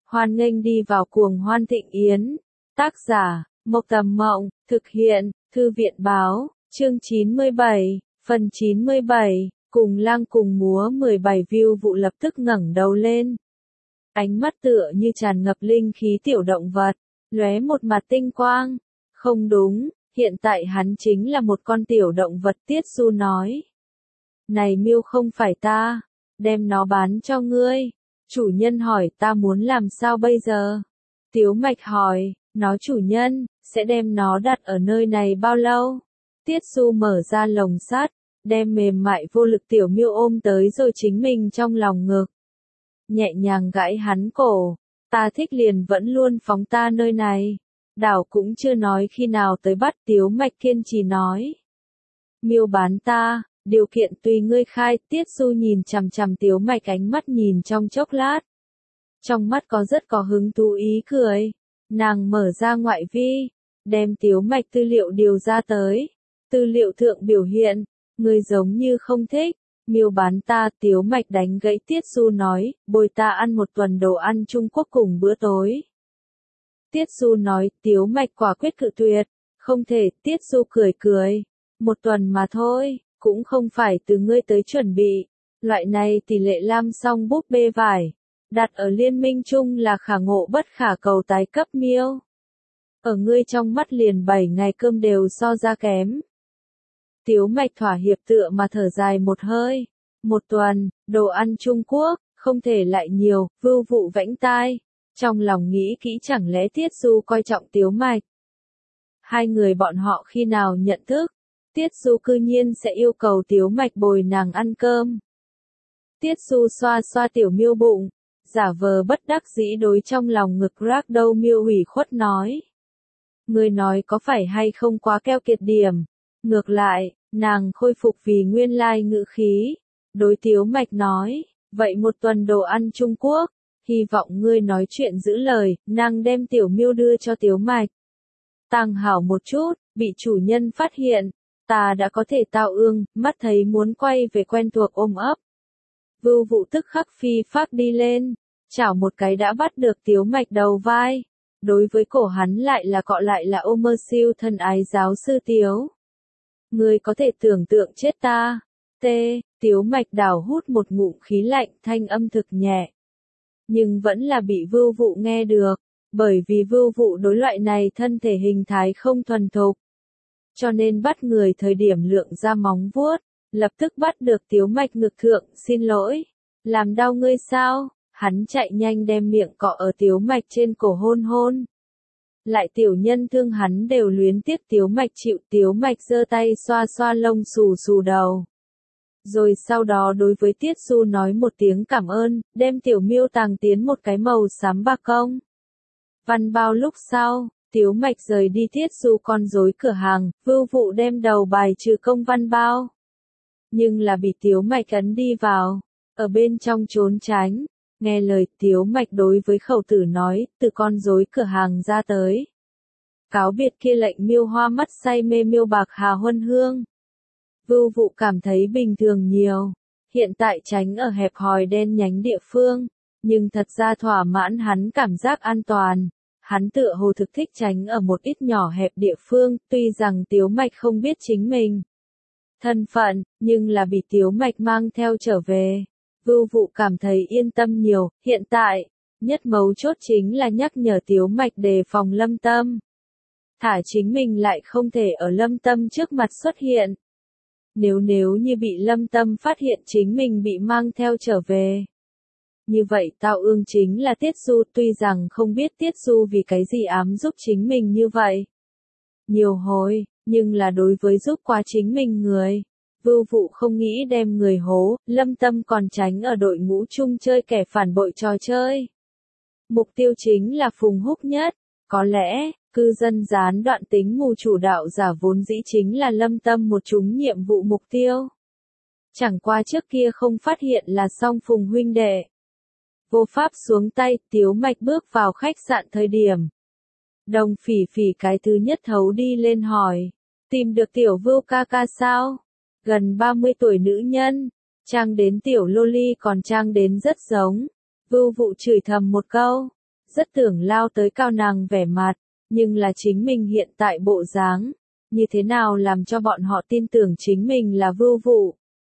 Hoan nghênh đi vào cuồng hoan thịnh yến. Tác giả, Mộc Tầm Mộng, thực hiện, Thư viện Báo, chương 97, phần 97, cùng lang cùng múa 17 view vụ lập tức ngẩng đầu lên. Ánh mắt tựa như tràn ngập linh khí tiểu động vật, lóe một mặt tinh quang. Không đúng, hiện tại hắn chính là một con tiểu động vật, Tiết Du nói. Này miêu không phải ta, đem nó bán cho ngươi. Chủ nhân hỏi ta muốn làm sao bây giờ? Tiếu Mạch hỏi, nói chủ nhân, sẽ đem nó đặt ở nơi này bao lâu? Tiết Du mở ra lồng sắt, đem mềm mại vô lực tiểu miêu ôm tới rồi chính mình trong lòng ngực. Nhẹ nhàng gãi hắn cổ, ta thích liền vẫn luôn phóng ta nơi này. Đảo cũng chưa nói khi nào tới bắt, Tiếu Mạch kiên trì nói. Miêu bán ta, điều kiện tùy ngươi khai. Tiết Du nhìn chằm chằm Tiếu Mạch ánh mắt nhìn trong chốc lát. Trong mắt rất có hứng thú ý cười. Nàng mở ra ngoại vi, đem Tiếu Mạch tư liệu điều ra tới. Tư liệu thượng biểu hiện, ngươi giống như không thích. Miêu bán ta. Tiếu Mạch đánh gãy Tiết Du nói, bồi ta ăn một tuần đồ ăn Trung Quốc cùng bữa tối. Tiết Du nói, Tiếu Mạch quả quyết cự tuyệt, không thể. Tiết Du cười cười, một tuần mà thôi, cũng không phải từ ngươi tới chuẩn bị. Loại này tỷ lệ lam song búp bê vải, đặt ở liên minh chung là khả ngộ bất khả cầu tái cấp miêu. Ở ngươi trong mắt liền 7 ngày cơm đều so ra kém. Tiếu Mạch thỏa hiệp tựa mà thở dài một hơi. Một tuần, đồ ăn Trung Quốc, không thể lại nhiều. Vưu Vụ vẫy tai, trong lòng nghĩ kỹ chẳng lẽ Tiết Du coi trọng Tiếu Mạch. Hai người bọn họ khi nào nhận thức, Tiết Du cư nhiên sẽ yêu cầu Tiếu Mạch bồi nàng ăn cơm. Tiết Du xoa xoa tiểu miêu bụng, giả vờ bất đắc dĩ đối trong lòng ngực rác đâu miêu ủy khuất nói. Người nói có phải hay không quá keo kiệt điểm. Ngược lại, nàng khôi phục vì nguyên lai ngữ khí. Đối Tiếu Mạch nói, vậy một tuần đồ ăn Trung Quốc, hy vọng ngươi nói chuyện giữ lời. Nàng đem tiểu miêu đưa cho Tiếu Mạch. Tàng hảo một chút, bị chủ nhân phát hiện, ta đã có thể tao ương, mắt thấy muốn quay về quen thuộc ôm ấp. Vưu Vụ tức khắc phi phác đi lên, chảo một cái đã bắt được Tiếu Mạch đầu vai. Đối với cổ hắn lại là ôm mơ siêu thân ái giáo sư Tiếu. Ngươi có thể tưởng tượng chết ta. Tiếu Mạch đảo hút một ngụm khí lạnh, thanh âm thực nhẹ. Nhưng vẫn là bị Vưu Vụ nghe được, bởi vì Vưu Vụ đối loại này thân thể hình thái không thuần thục. Cho nên bắt người thời điểm lượng ra móng vuốt, lập tức bắt được Tiếu Mạch ngực thượng, xin lỗi, làm đau ngươi sao? Hắn chạy nhanh đem miệng cọ ở Tiếu Mạch trên cổ hôn hôn. Lại tiểu nhân thương hắn đều luyến tiếc Tiếu Mạch chịu. Tiếu Mạch giơ tay xoa xoa lông xù xù đầu. Rồi sau đó đối với Tiết Du nói một tiếng cảm ơn, đem tiểu miêu tàng tiến một cái màu xám bạc công văn bao. Lúc sau, Tiếu Mạch rời đi Tiết Du con rối cửa hàng, Vưu Vụ đem đầu bài trừ công văn bao. Nhưng là bị Tiếu Mạch ấn đi vào, ở bên trong trốn tránh. Nghe lời Tiếu Mạch đối với khẩu tử nói, từ con rối cửa hàng ra tới. Cáo biệt kia lệnh miêu hoa mắt say mê miêu bạc hà huân hương. Vưu Vụ cảm thấy bình thường nhiều. Hiện tại tránh ở hẹp hòi đen nhánh địa phương, nhưng thật ra thỏa mãn hắn cảm giác an toàn. Hắn tựa hồ thực thích tránh ở một ít nhỏ hẹp địa phương, tuy rằng Tiếu Mạch không biết chính mình thân phận, nhưng là bị Tiếu Mạch mang theo trở về. Vưu Vụ cảm thấy yên tâm nhiều. Hiện tại, nhất mấu chốt chính là nhắc nhở Tiếu Mạch đề phòng Lâm Tâm. Thả chính mình lại không thể ở Lâm Tâm trước mặt xuất hiện. Nếu như bị Lâm Tâm phát hiện chính mình bị mang theo trở về, như vậy tao ương chính là Tiết Du. Tuy rằng không biết Tiết Du vì cái gì ám giúp chính mình như vậy nhiều hồi, nhưng là đối với giúp qua chính mình người, Vưu Vụ không nghĩ đem người hố. Lâm Tâm còn tránh ở đội ngũ chung chơi kẻ phản bội trò chơi. Mục tiêu chính là Phùng Húc Nhất. Có lẽ, cư dân gián đoạn tính mù chủ đạo giả vốn dĩ chính là Lâm Tâm một chúng nhiệm vụ mục tiêu. Chẳng qua trước kia không phát hiện là song Phùng huynh đệ. Vô pháp xuống tay. Tiếu Mạch bước vào khách sạn thời điểm, Đồng Phỉ Phỉ cái thứ nhất thấu đi lên hỏi, tìm được tiểu Vưu ca ca sao? Gần 30 tuổi nữ nhân, trang đến tiểu loli còn trang đến rất giống. Vưu Vụ chửi thầm một câu, rất tưởng lao tới cao nàng vẻ mặt, nhưng là chính mình hiện tại bộ dáng, như thế nào làm cho bọn họ tin tưởng chính mình là Vưu Vụ.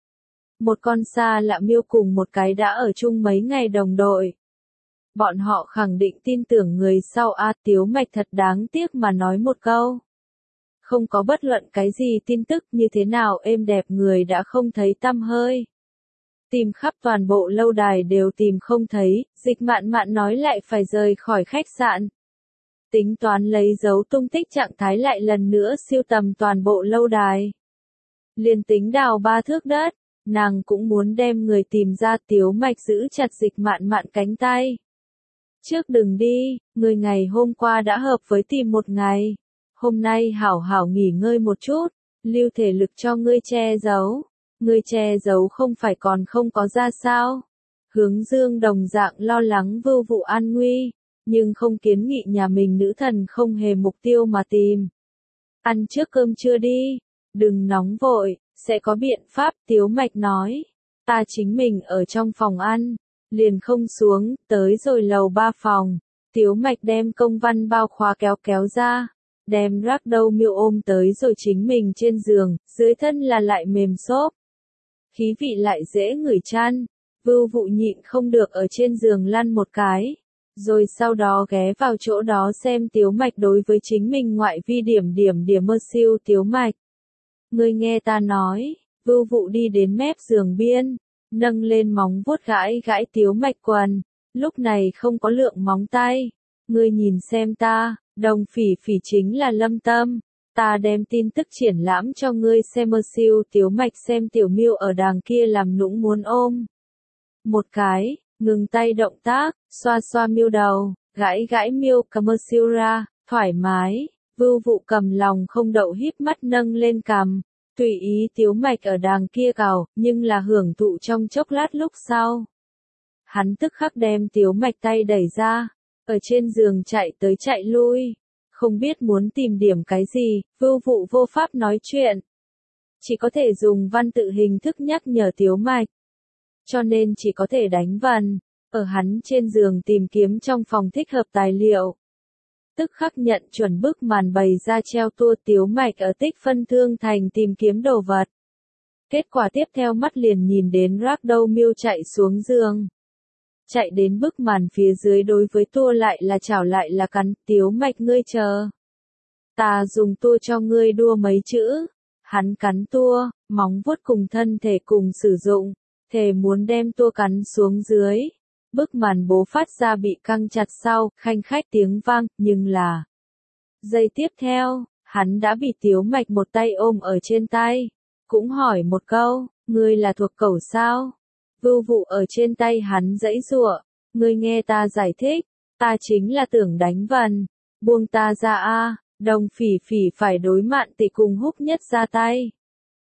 Một con xa lạ miêu cùng một cái đã ở chung mấy ngày đồng đội. Bọn họ khẳng định tin tưởng người sau Tiếu Mạch thật đáng tiếc mà nói một câu. Không có bất luận cái gì tin tức như thế nào êm đẹp người đã không thấy tăm hơi. Tìm khắp toàn bộ lâu đài đều tìm không thấy, Dịch Mạn Mạn nói lại phải rời khỏi khách sạn. Tính toán lấy dấu tung tích trạng thái lại lần nữa siêu tầm toàn bộ lâu đài. Liền tính đào 3 thước đất, nàng cũng muốn đem người tìm ra. Tiếu Mạch giữ chặt Dịch Mạn Mạn cánh tay. Trước đừng đi, người ngày hôm qua đã hợp với tìm một ngày. Hôm nay hảo hảo nghỉ ngơi một chút, lưu thể lực cho ngươi che giấu. Ngươi che giấu không phải còn không có ra sao. Hướng Dương đồng dạng lo lắng Vưu Vụ an nguy, nhưng không kiến nghị nhà mình nữ thần không hề mục tiêu mà tìm. Ăn trước cơm trưa đi, đừng nóng vội, sẽ có biện pháp. Tiếu Mạch nói, ta chính mình ở trong phòng ăn, liền không xuống, tới rồi lầu 3 phòng. Tiếu Mạch đem công văn bao khóa kéo ra, đem rác đâu miêu ôm tới rồi chính mình trên giường, dưới thân là lại mềm xốp. Khí vị lại dễ ngửi chăn, Vưu Vụ nhịn không được ở trên giường lăn một cái, rồi sau đó ghé vào chỗ đó xem Tiếu Mạch đối với chính mình ngoại vi điểm mơ siêu. Tiếu Mạch, ngươi nghe ta nói. Vưu Vụ đi đến mép giường biên, nâng lên móng vuốt gãi Tiếu Mạch quần, lúc này không có lượng móng tay. Ngươi nhìn xem ta, Đồng Phỉ Phỉ chính là Lâm Tâm. Ta đem tin tức triển lãm cho ngươi xem. Mơ siêu. Tiếu Mạch xem tiểu miêu ở đàng kia làm nũng muốn ôm một cái, ngừng tay động tác, xoa xoa miêu đầu, gãi miêu cằm. Mơ siêu ra, thoải mái. Vưu Vụ cầm lòng không đậu híp mắt nâng lên cằm, tùy ý Tiếu Mạch ở đàng kia cào, nhưng là hưởng thụ trong chốc lát lúc sau. Hắn tức khắc đem Tiếu Mạch tay đẩy ra, ở trên giường chạy tới chạy lui. Không biết muốn tìm điểm cái gì, Vưu Vụ vô pháp nói chuyện. Chỉ có thể dùng văn tự hình thức nhắc nhở Tiếu Mạch. Cho nên chỉ có thể đánh vần, ở hắn trên giường tìm kiếm trong phòng thích hợp tài liệu. Tức khắc nhận chuẩn bức màn bày ra treo tua. Tiếu Mạch ở Tích Phân Thương Thành tìm kiếm đồ vật. Kết quả tiếp theo mắt liền nhìn đến rác đâu miêu chạy xuống giường. Chạy đến bức màn phía dưới đối với tua lại là chảo lại là cắn. Tiếu Mạch ngươi chờ. Ta dùng tua cho ngươi đua mấy chữ. Hắn cắn tua, móng vuốt cùng thân thể cùng sử dụng, thề muốn đem tua cắn xuống dưới. Bức màn bố phát ra bị căng chặt sau, khanh khách tiếng vang, nhưng là giây tiếp theo, hắn đã bị Tiếu Mạch một tay ôm ở trên tay. Cũng hỏi một câu, ngươi là thuộc cẩu sao? Vưu Vụ ở trên tay hắn giãy giụa, ngươi nghe ta giải thích, ta chính là tưởng đánh vần, buông ta ra a. Đồng Phỉ Phỉ phải đối Mạn Tỷ cùng Húc Nhất ra tay.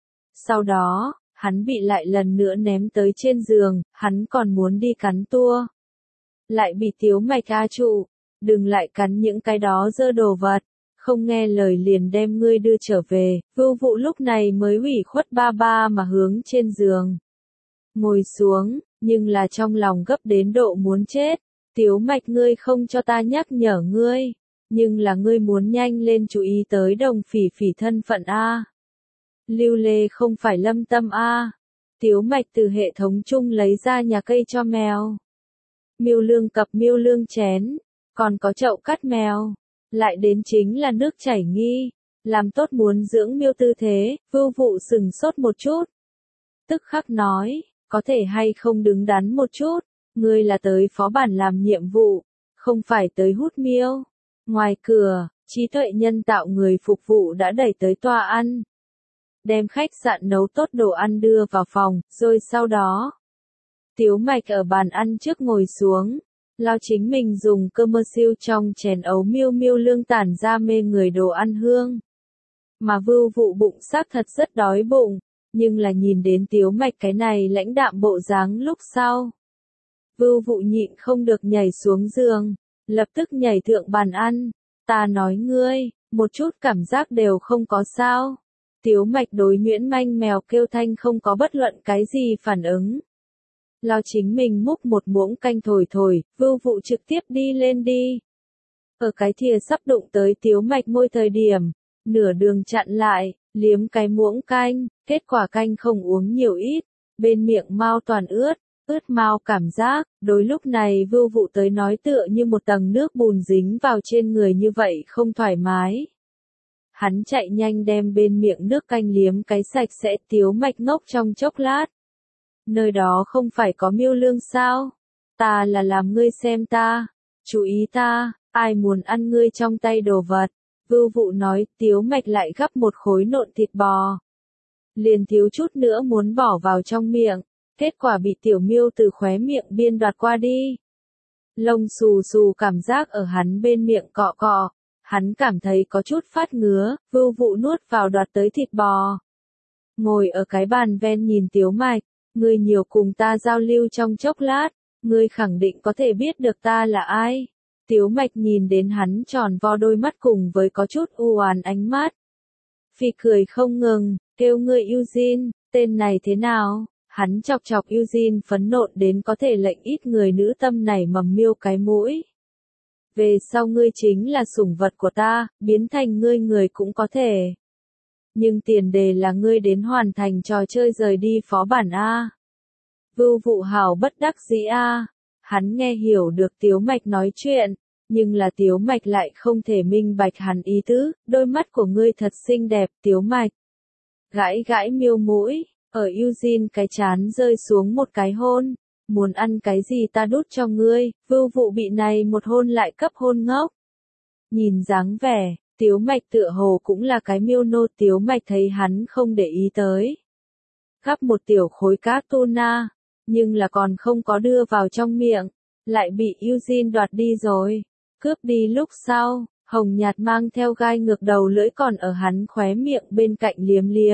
Sau đó, hắn bị lại lần nữa ném tới trên giường, hắn còn muốn đi cắn tua. Lại bị Tiếu Mạch trụ, đừng lại cắn những cái đó dơ đồ vật, không nghe lời liền đem ngươi đưa trở về. Vưu Vụ lúc này mới ủy khuất ba mà hướng trên giường ngồi xuống, nhưng là trong lòng gấp đến độ muốn chết. Tiếu Mạch ngươi không cho ta nhắc nhở ngươi, nhưng là ngươi muốn nhanh lên chú ý tới Đồng Phỉ Phỉ thân phận a. Lưu Lê không phải Lâm Tâm a. Tiếu Mạch từ hệ thống chung lấy ra nhà cây cho mèo. Miêu lương cặp, miêu lương chén, còn có chậu cắt mèo, lại đến chính là nước chảy nghi, làm tốt muốn dưỡng miêu tư thế. Vưu Vụ sừng sốt một chút, tức khắc nói, có thể hay không đứng đắn một chút, ngươi là tới phó bản làm nhiệm vụ, không phải tới hút miêu. Ngoài cửa, trí tuệ nhân tạo người phục vụ đã đẩy tới toa ăn, đem khách sạn nấu tốt đồ ăn đưa vào phòng, rồi sau đó Tiếu Mạch ở bàn ăn trước ngồi xuống, lao chính mình dùng cơm. Mơ siêu trong chén ấu miêu lương tản ra mê người đồ ăn hương. Mà Vưu Vụ bụng xác thật rất đói bụng, nhưng là nhìn đến Tiếu Mạch cái này lãnh đạm bộ dáng lúc sau. Vưu Vụ nhịn không được nhảy xuống giường, lập tức nhảy thượng bàn ăn. Ta nói ngươi, một chút cảm giác đều không có sao. Tiếu Mạch đối nhuyễn manh mèo kêu thanh không có bất luận cái gì phản ứng. Lo chính mình múc một muỗng canh thổi thổi, Vưu Vụ trực tiếp đi lên đi. Ở cái thìa sắp đụng tới Tiếu Mạch môi thời điểm, nửa đường chặn lại, liếm cái muỗng canh, kết quả canh không uống nhiều ít, bên miệng mau toàn ướt, ướt mau cảm giác, đối lúc này Vưu Vụ tới nói tựa như một tầng nước bùn dính vào trên người như vậy không thoải mái. Hắn chạy nhanh đem bên miệng nước canh liếm cái sạch sẽ. Tiếu Mạch ngốc trong chốc lát. Nơi đó không phải có miêu lương sao? Ta là làm ngươi xem ta, chú ý ta, ai muốn ăn ngươi trong tay đồ vật. Vưu Vụ nói. Tiếu Mạch lại gắp một khối nộn thịt bò. Liền thiếu chút nữa muốn bỏ vào trong miệng, kết quả bị tiểu miêu từ khóe miệng biên đoạt qua đi. Lông xù xù cảm giác ở hắn bên miệng cọ cọ, hắn cảm thấy có chút phát ngứa. Vưu Vụ nuốt vào đoạt tới thịt bò. Ngồi ở cái bàn ven nhìn Tiếu Mạch, ngươi nhiều cùng ta giao lưu trong chốc lát, ngươi khẳng định có thể biết được ta là ai. Tiếu Mạch nhìn đến hắn tròn vo đôi mắt cùng với có chút u oán ánh mắt. Phi cười không ngừng, kêu ngươi Eugene, tên này thế nào? Hắn chọc chọc Eugene phẫn nộ đến có thể lệnh ít người nữ tâm này mầm miêu cái mũi. Về sau ngươi chính là sủng vật của ta, biến thành ngươi người cũng có thể. Nhưng tiền đề là ngươi đến hoàn thành trò chơi rời đi phó bản A. Vưu Vụ hào bất đắc dĩ A. Hắn nghe hiểu được Tiếu Mạch nói chuyện, nhưng là Tiếu Mạch lại không thể minh bạch hắn ý tứ. Đôi mắt của ngươi thật xinh đẹp, Tiếu Mạch. Gãi gãi miêu mũi, ở Eugene cái chán rơi xuống một cái hôn. Muốn ăn cái gì ta đút cho ngươi. Vưu Vụ bị này một hôn lại cấp hôn ngốc. Nhìn dáng vẻ, Tiếu Mạch tựa hồ cũng là cái miêu nô. Tiếu Mạch thấy hắn không để ý tới. Gắp một tiểu khối cá tuna, nhưng là còn không có đưa vào trong miệng, lại bị Eugene đoạt đi rồi. Cướp đi lúc sau, hồng nhạt mang theo gai ngược đầu lưỡi còn ở hắn khóe miệng bên cạnh liếm liếm.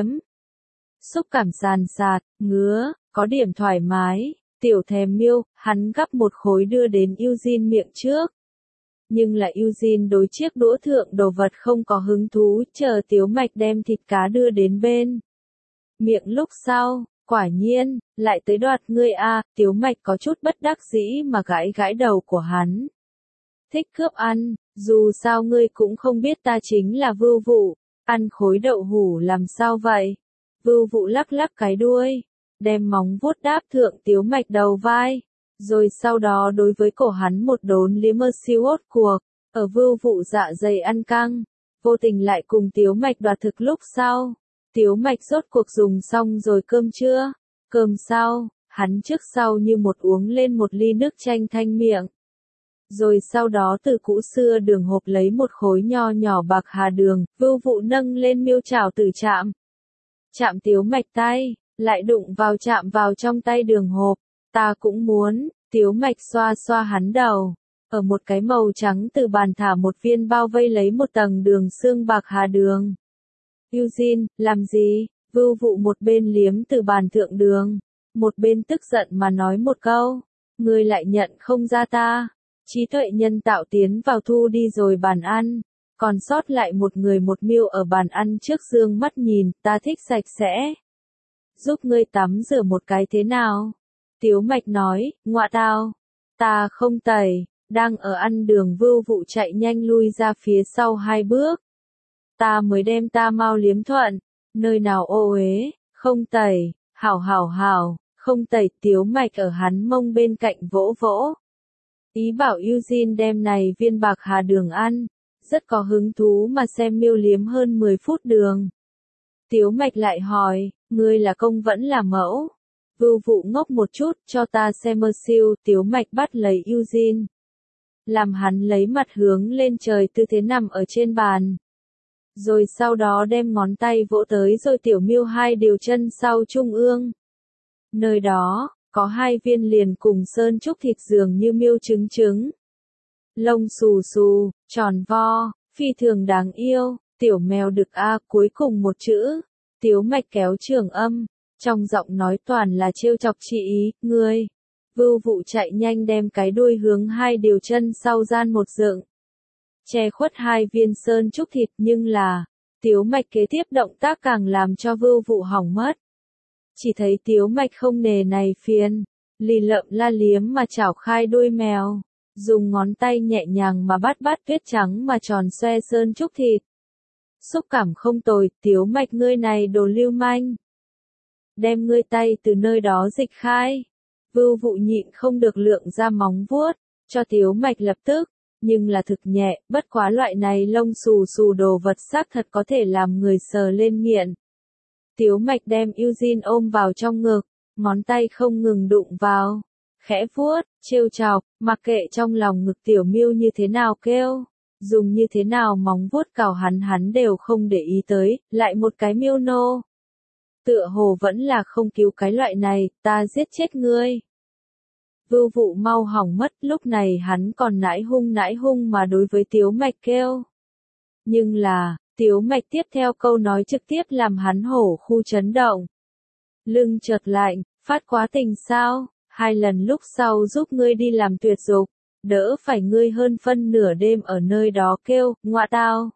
Xúc cảm sàn sạt, ngứa, có điểm thoải mái, tiểu thèm miêu. Hắn gắp một khối đưa đến Eugene miệng trước. Nhưng là Eugene đối chiếc đũa thượng đồ vật không có hứng thú, chờ Tiếu Mạch đem thịt cá đưa đến bên miệng lúc sau, quả nhiên, lại tới đoạt ngươi a. Tiếu Mạch có chút bất đắc dĩ mà gãi gãi đầu của hắn. Thích cướp ăn, dù sao ngươi cũng không biết ta chính là Vưu Vụ, ăn khối đậu hủ làm sao vậy? Vưu Vụ lắc lắc cái đuôi, đem móng vuốt đáp thượng Tiếu Mạch đầu vai, rồi sau đó đối với cổ hắn một đốn liếm mơ siêu hốt cuộc. Ở Vưu Vụ dạ dày ăn căng, vô tình lại cùng Tiếu Mạch đoạt thực lúc sau. Tiếu Mạch rốt cuộc dùng xong rồi cơm chưa? Cơm sau, hắn trước sau như một uống lên một ly nước chanh thanh miệng. Rồi sau đó từ cũ xưa đường hộp lấy một khối nho nhỏ bạc hà đường. Vưu Vụ nâng lên miêu chảo tử chạm. Chạm Tiếu Mạch tay, lại đụng vào chạm vào trong tay đường hộp. Ta cũng muốn. Tiếu Mạch xoa xoa hắn đầu. Ở một cái màu trắng từ bàn thả một viên bao vây lấy một tầng đường xương bạc hà đường. Eugene, làm gì? Vưu Vụ một bên liếm từ bàn thượng đường, một bên tức giận mà nói một câu. Ngươi lại nhận không ra ta. Trí tuệ nhân tạo tiến vào thu đi rồi bàn ăn. Còn sót lại một người một miêu ở bàn ăn trước dương mắt nhìn. Ta thích sạch sẽ. Giúp ngươi tắm rửa một cái thế nào? Tiếu Mạch nói. Ngoạ tao. Ta không tẩy. Đang ở ăn đường. Vưu Vụ chạy nhanh lui ra phía sau 2 bước. Ta mới đem ta mau liếm thuận, nơi nào ô uế, không tẩy, hảo, không tẩy. Tiếu Mạch ở hắn mông bên cạnh vỗ vỗ. Ý bảo Eugene đem này viên bạc hà đường ăn, rất có hứng thú mà xem miêu liếm hơn 10 phút đường. Tiếu Mạch lại hỏi, ngươi là công vẫn là mẫu? Vưu Vụ ngốc một chút, cho ta xem mơ siêu. Tiếu Mạch bắt lấy Eugene, làm hắn lấy mặt hướng lên trời tư thế nằm ở trên bàn. Rồi sau đó đem ngón tay vỗ tới rồi tiểu miêu 2 điều chân sau trung ương. Nơi đó, có 2 viên liền cùng sơn trúc thịt dường như miêu trứng. Lông xù xù, tròn vo, phi thường đáng yêu, tiểu mèo đực a. Cuối cùng một chữ, Tiếu Mạch kéo trường âm, trong giọng nói toàn là trêu chọc chị ý. Ngươi. Vưu Vụ chạy nhanh đem cái đuôi hướng 2 điều chân sau gian một dựng. Che khuất 2 viên sơn trúc thịt. Nhưng là, Tiếu Mạch kế tiếp động tác càng làm cho Vưu Vụ hỏng mất. Chỉ thấy Tiếu Mạch không nề này phiền, lì lợm la liếm mà chảo khai đuôi mèo, dùng ngón tay nhẹ nhàng mà bắt bát tuyết trắng mà tròn xoe sơn trúc thịt. Xúc cảm không tồi, Tiếu Mạch ngươi này đồ lưu manh. Đem ngươi tay từ nơi đó dịch khai. Vưu Vụ nhịn không được lượng ra móng vuốt, cho Tiếu Mạch lập tức, nhưng là thực nhẹ, bất quá loại này lông xù xù đồ vật xác thật có thể làm người sờ lên nghiện. Tiếu Mạch đem Eugene ôm vào trong ngực, ngón tay không ngừng đụng vào, khẽ vuốt, trêu chọc, mặc kệ trong lòng ngực Tiểu Miêu như thế nào kêu, dùng như thế nào móng vuốt cào hắn đều không để ý tới, lại một cái miêu nô. Tựa hồ vẫn là không cứu cái loại này, ta giết chết ngươi. Vưu Vụ mau hỏng mất, lúc này hắn còn nãi hung mà đối với Tiếu Mạch kêu. Nhưng là, Tiếu Mạch tiếp theo câu nói trực tiếp làm hắn hổ khu chấn động. Lưng chợt lạnh, phát quá tình sao, 2 lần lúc sau giúp ngươi đi làm tuyệt dục, đỡ phải ngươi hơn phân nửa đêm ở nơi đó kêu, ngọa tao.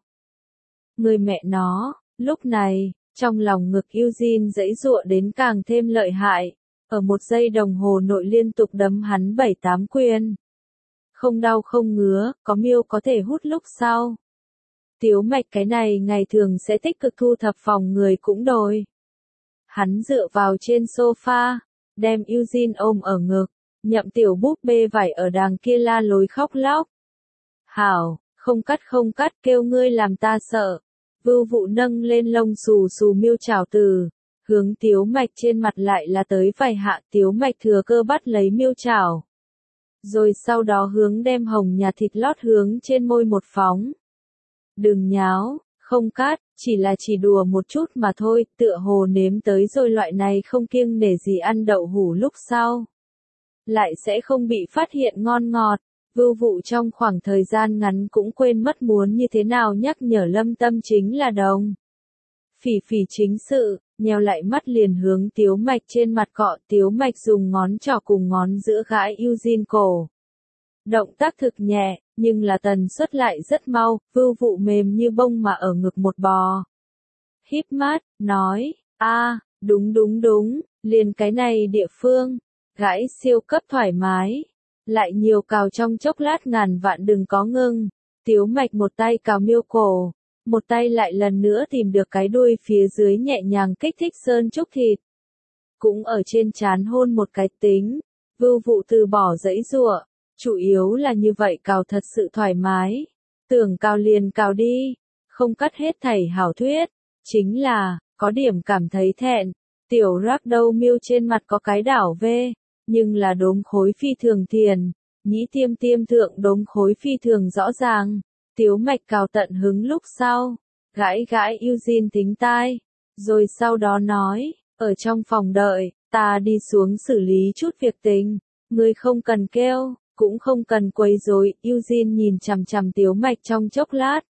Người mẹ nó, lúc này, trong lòng ngực Eugene giãy giụa đến càng thêm lợi hại, ở 1 giây đồng hồ nội liên tục đấm hắn 7-8 quyền. Không đau không ngứa, có miêu có thể hút lúc sau. Tiếu Mạch cái này ngày thường sẽ tích cực thu thập phòng người cũng đồi. Hắn dựa vào trên sofa, đem Eugene ôm ở ngực, nhậm tiểu búp bê vải ở đàng kia la lối khóc lóc. Hảo, không cắt kêu ngươi làm ta sợ. Vưu Vụ nâng lên lông xù xù miêu chảo từ, hướng Tiếu Mạch trên mặt lại là tới vài hạ. Tiếu Mạch thừa cơ bắt lấy miêu chảo. Rồi sau đó hướng đem hồng nhà thịt lót hướng trên môi một phóng. Đừng nháo, không cắt, chỉ đùa một chút mà thôi, tựa hồ nếm tới rồi loại này không kiêng nể gì ăn đậu hủ lúc sau. Lại sẽ không bị phát hiện ngon ngọt. Vưu Vụ trong khoảng thời gian ngắn cũng quên mất muốn như thế nào nhắc nhở Lâm Tâm chính là đồng. Phỉ phỉ chính sự, nheo lại mắt liền hướng Tiếu Mạch trên mặt cọ. Tiếu Mạch dùng ngón trỏ cùng ngón giữa gãi Eugene cổ. Động tác thực nhẹ, nhưng là tần suất lại rất mau, Vưu Vụ mềm như bông mà ở ngực một bò. Híp mắt, nói, đúng, liền cái này địa phương, gãi siêu cấp thoải mái. Lại nhiều cào trong chốc lát ngàn vạn đừng có ngưng. Tiếu Mạch một tay cào miêu cổ, một tay lại lần nữa tìm được cái đuôi phía dưới nhẹ nhàng kích thích sơn trúc thịt. Cũng ở trên trán hôn một cái tính. Vưu Vụ từ bỏ giãy giụa, chủ yếu là như vậy cào thật sự thoải mái. Tưởng cào liền cào đi, không cắt hết thảy hảo thuyết. Chính là, có điểm cảm thấy thẹn. Tiểu rác đâu miêu trên mặt có cái đảo vê. Nhưng là đốm khối phi thường thiền, nhĩ tiêm thượng đốm khối phi thường rõ ràng. Tiếu Mạch cào tận hứng lúc sau, gãi Eugene thính tai, rồi sau đó nói, ở trong phòng đợi, ta đi xuống xử lý chút việc tình, ngươi không cần kêu, cũng không cần quấy rối. Eugene nhìn chằm chằm Tiếu Mạch trong chốc lát,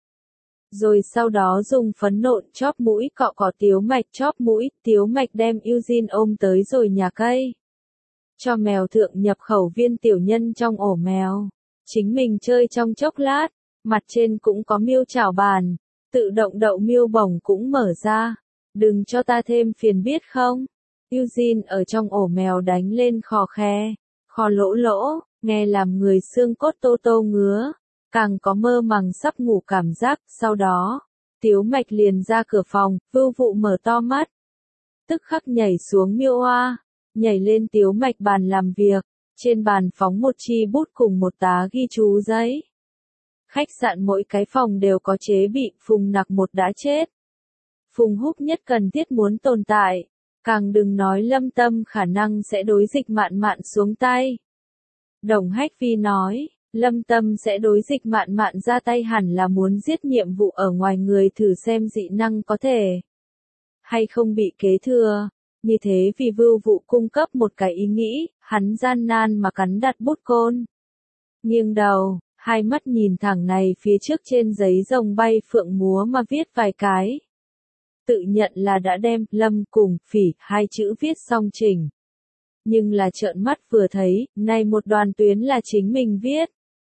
rồi sau đó dùng phấn nộn chóp mũi cọ Tiếu Mạch chóp mũi. Tiếu Mạch đem Eugene ôm tới rồi nhà cây. Cho mèo thượng nhập khẩu viên tiểu nhân trong ổ mèo. Chính mình chơi trong chốc lát, mặt trên cũng có miêu chảo bàn, tự động đậu miêu bổng cũng mở ra. Đừng cho ta thêm phiền biết không? Eugene ở trong ổ mèo đánh lên khò khe, khò lỗ, nghe làm người xương cốt tô ngứa, càng có mơ màng sắp ngủ cảm giác. Sau đó, Tiếu Mạch liền ra cửa phòng, Vưu Vụ mở to mắt, tức khắc nhảy xuống miêu oa. Nhảy lên Tiếu Mạch bàn làm việc, trên bàn phóng một chi bút cùng một tá ghi chú giấy. Khách sạn mỗi cái phòng đều có chế bị, Phùng Nặc một đã chết. Phùng Húc nhất cần thiết muốn tồn tại, càng đừng nói Lâm Tâm khả năng sẽ đối dịch mạn xuống tay. Đồng Hách Vi nói, Lâm Tâm sẽ đối dịch mạn ra tay hẳn là muốn giết nhiệm vụ ở ngoài người thử xem dị năng có thể hay không bị kế thừa. Như thế vì Vưu Vụ cung cấp một cái ý nghĩ, hắn gian nan mà cắn đặt bút côn. Nghiêng đầu, hai mắt nhìn thẳng này phía trước trên giấy rồng bay phượng múa mà viết vài cái. Tự nhận là đã đem Lâm cùng Phỉ 2 chữ viết xong chỉnh. Nhưng là trợn mắt vừa thấy, này một đoàn tuyến là chính mình viết.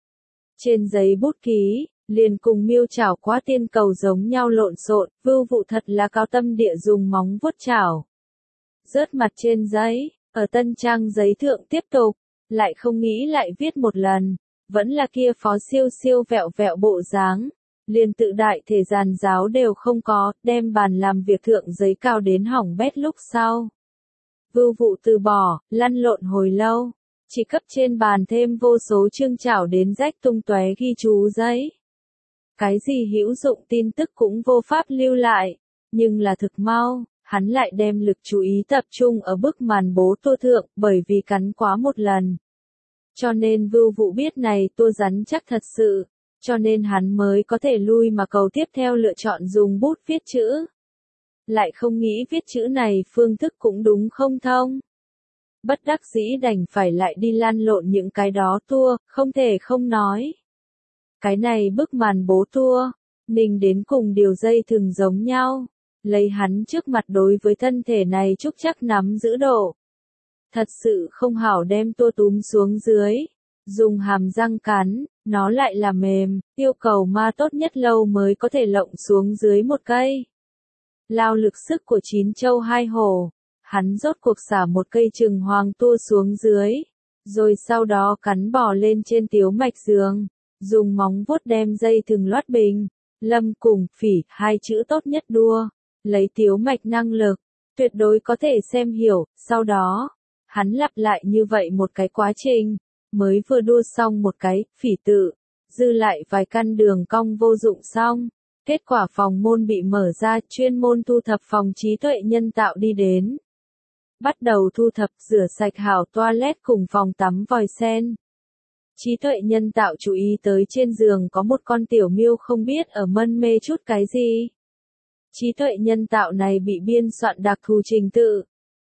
Trên giấy bút ký, liền cùng miêu chảo quá tiên cầu giống nhau lộn xộn. Vưu Vụ thật là cao tâm địa dùng móng vuốt chảo. Rớt mặt trên giấy, Ở tân trang giấy thượng tiếp tục, lại không nghĩ lại viết một lần, vẫn là kia phó siêu siêu vẹo vẹo bộ dáng, liền tự đại thể giàn giáo đều không có, đem bàn làm việc thượng giấy cao đến hỏng bét lúc sau. Vưu Vụ từ bỏ, lăn lộn hồi lâu, chỉ cấp trên bàn thêm vô số chương chảo đến rách tung tóe ghi chú giấy. Cái gì hữu dụng tin tức cũng vô pháp lưu lại, nhưng là thực mau, hắn lại đem lực chú ý tập trung ở bức màn bố tua thượng, bởi vì cắn quá một lần. Cho nên Vưu Vụ biết này tua rắn chắc thật sự, cho nên hắn mới có thể lui mà cầu tiếp theo lựa chọn dùng bút viết chữ. Lại không nghĩ viết chữ này phương thức cũng đúng không thông. Bất đắc dĩ đành phải lại đi lăn lộn những cái đó tua, không thể không nói. Cái này bức màn bố tua, ninh đến cùng điều dây thừng giống nhau, lấy hắn trước mặt đối với thân thể này trúc chắc nắm giữ độ. Thật sự không hảo đem tua túm xuống dưới, dùng hàm răng cắn, nó lại là mềm, yêu cầu ma tốt nhất lâu mới có thể lộng xuống dưới một cây. Lao lực sức của 9 châu 2 hổ, hắn rốt cuộc xả một cây trừng hoàng tua xuống dưới, rồi sau đó cắn bò lên trên tiếu mạch giường, dùng móng vuốt đem dây thừng loát bình, Lâm cùng Phỉ, hai chữ tốt nhất đua, lấy tiếu mạch năng lực, tuyệt đối có thể xem hiểu, sau đó, hắn lặp lại như vậy một cái quá trình, mới vừa đua xong một cái, Phỉ tự, dư lại vài căn đường cong vô dụng xong. Kết quả phòng môn bị mở ra, chuyên môn thu thập phòng trí tuệ nhân tạo đi đến. Bắt đầu thu thập rửa sạch hảo toilet cùng phòng tắm vòi sen. Trí tuệ nhân tạo chú ý tới trên giường có một con tiểu miêu không biết ở mân mê chút cái gì. Trí tuệ nhân tạo này bị biên soạn đặc thù trình tự.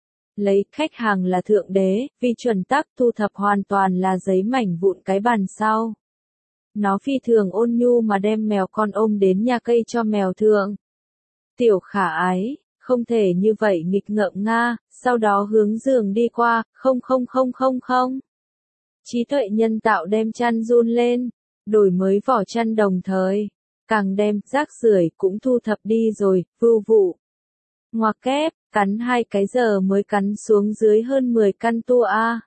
Lấy khách hàng là thượng đế, vì chuẩn tắc thu thập hoàn toàn là giấy mảnh vụn cái bàn sau. Nó phi thường ôn nhu mà đem mèo con ôm đến nhà cây cho mèo thượng. Tiểu khả ái, không thể như vậy nghịch ngợm nga, sau đó hướng giường đi qua, không. Trí tuệ nhân tạo đem chăn run lên, đổi mới vỏ chăn đồng thời, càng đem rác rưởi cũng thu thập đi rồi, Vưu Vụ. Ngoặc kép, cắn 2 cái giờ mới cắn xuống dưới hơn 10 căn tua a.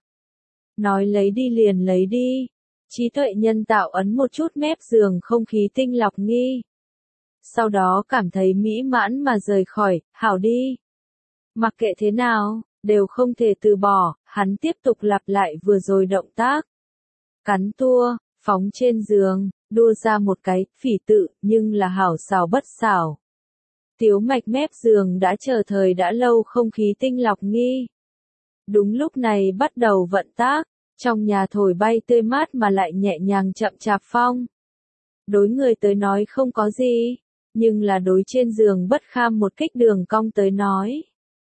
Nói lấy đi liền lấy đi. Trí tuệ nhân tạo ấn một chút mép giường không khí tinh lọc nghi. Sau đó cảm thấy mỹ mãn mà rời khỏi, hảo đi. Mặc kệ thế nào, đều không thể từ bỏ, hắn tiếp tục lặp lại vừa rồi động tác. Cắn tua, phóng trên giường, đua ra một cái, Phỉ tự, nhưng là hảo xảo bất xảo. Tiếu mạch mép giường đã chờ thời đã lâu không khí tinh lọc nghi. Đúng lúc này bắt đầu vận tác. Trong nhà thổi bay tươi mát mà lại nhẹ nhàng chậm chạp phong. Đối người tới nói không có gì, nhưng là đối trên giường bất kham một kích đường cong tới nói.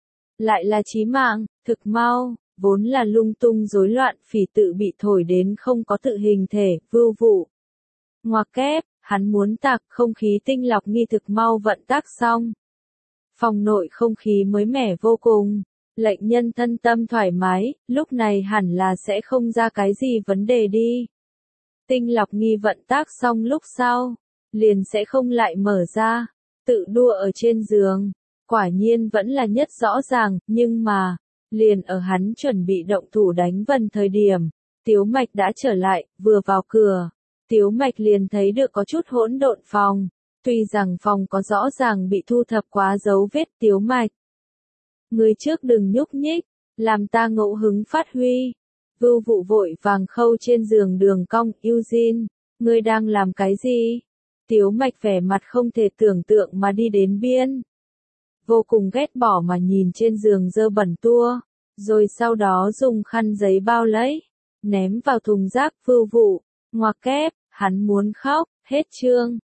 Lại là chí mạng, thực mau, vốn là lung tung rối loạn, Phỉ tự bị thổi đến không có tự hình thể, Vưu Vụ. Ngoặc kép, hắn muốn tạc không khí tinh lọc nghi thực mau vận tác xong. Phòng nội không khí mới mẻ vô cùng. Lệnh nhân thân tâm thoải mái, lúc này hẳn là sẽ không ra cái gì vấn đề đi. Tinh lọc nghi vận tác xong lúc sau, liền sẽ không lại mở ra, tự đua ở trên giường. Quả nhiên vẫn là nhất rõ ràng, nhưng mà, liền ở hắn chuẩn bị động thủ đánh vần thời điểm, Tiếu Mạch đã trở lại, vừa vào cửa. Tiếu Mạch liền thấy được có chút hỗn độn phòng, tuy rằng phòng có rõ ràng bị thu thập quá dấu vết. Tiếu Mạch, người trước đừng nhúc nhích, làm ta ngẫu hứng phát huy. Vưu Vụ vội vàng khâu trên giường đường cong, Eugene, ngươi đang làm cái gì? Tiếu Mạch vẻ mặt không thể tưởng tượng mà đi đến biên. Vô cùng ghét bỏ mà nhìn trên giường dơ bẩn tua, rồi sau đó dùng khăn giấy bao lấy, ném vào thùng rác. Vưu Vụ, ngoặc kép, hắn muốn khóc, hết chương.